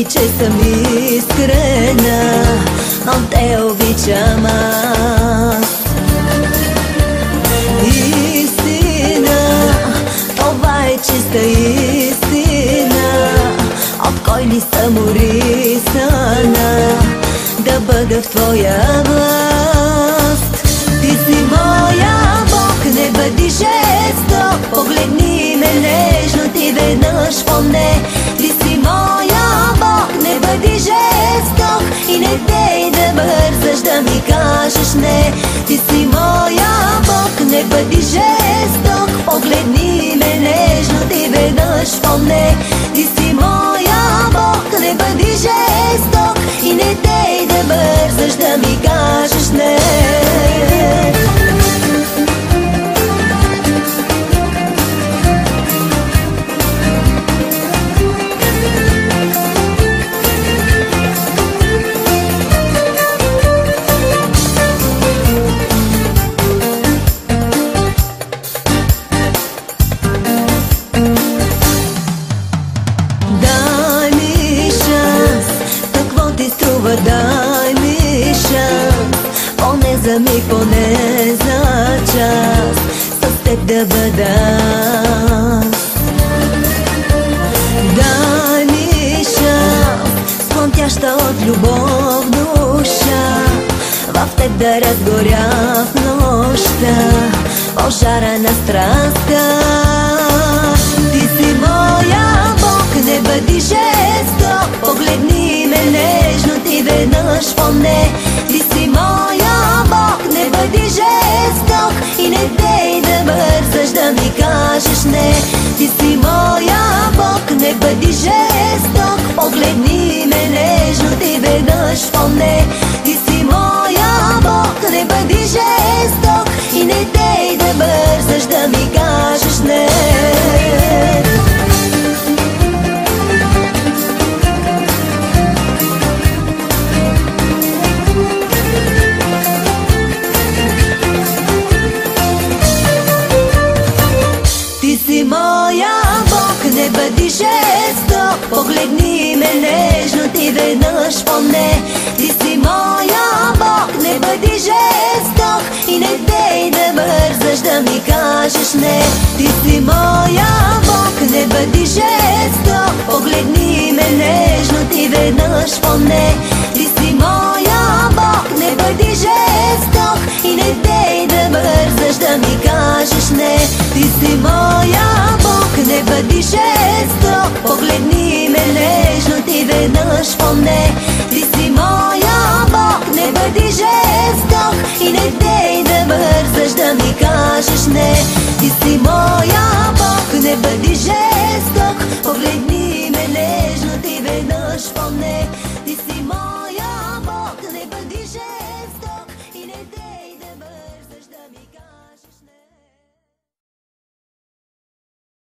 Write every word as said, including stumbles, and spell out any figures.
Мисли, че съм искрена, но те обичам аз. Истина, това е чиста истина, от кой ли съм урисана да бъда в твоя власт. Ти си моя Бог, не бъди жесток, погледни ме нежно ти веднъж поне. Ти си моя Бог, не бъди жесток и не дей да бързаш да ми кажеш не. Ти си моя Бог, не бъди жесток, погледни ме нежно ти веднъж поне. Ти си моя Бог, не бъди жесток и не дей да бързаш да ми кажеш не. Дай ми шанс, поне за миг, поне за час, с теб да бъда. Дай ми шанс, слънтяща от любов душа, в теб да разгоря в нощта пожара на страстта. Ти си моя Бог, не бъди жесток, погледни ме нежно ти веднъж поне. Ти си моя Бог, не бъди жесток и не дей да бързаш да ми кажеш не. Ти си моя Бог, не бъди жесток, погледни ме нежно ти веднъж поне. Ти си моя Бог, не бъди жесток и не дей да бързаш да ми кажеш не. Ти си моя Бог, не бъди жесток, погледни ме нежно ти веднъж поне. Ти си моя Бог, не бъди жесток и не дей да бързаш да ми кажеш не. Ти си моя Бог, не бъди жесток, погледни ме нежно ти веднъж поне. Ти си моя Бог, не бъди жесток и не дей да бързаш да ми кажеш не. Ти си моя Бог, не бъди жесток, погледни ме нежно ти веднъж поне. Ти си моя Бог, не бъди жесток и не дей да бързаш да ми кажеш не. Ти си моя Бог, не бъди жесток, погледни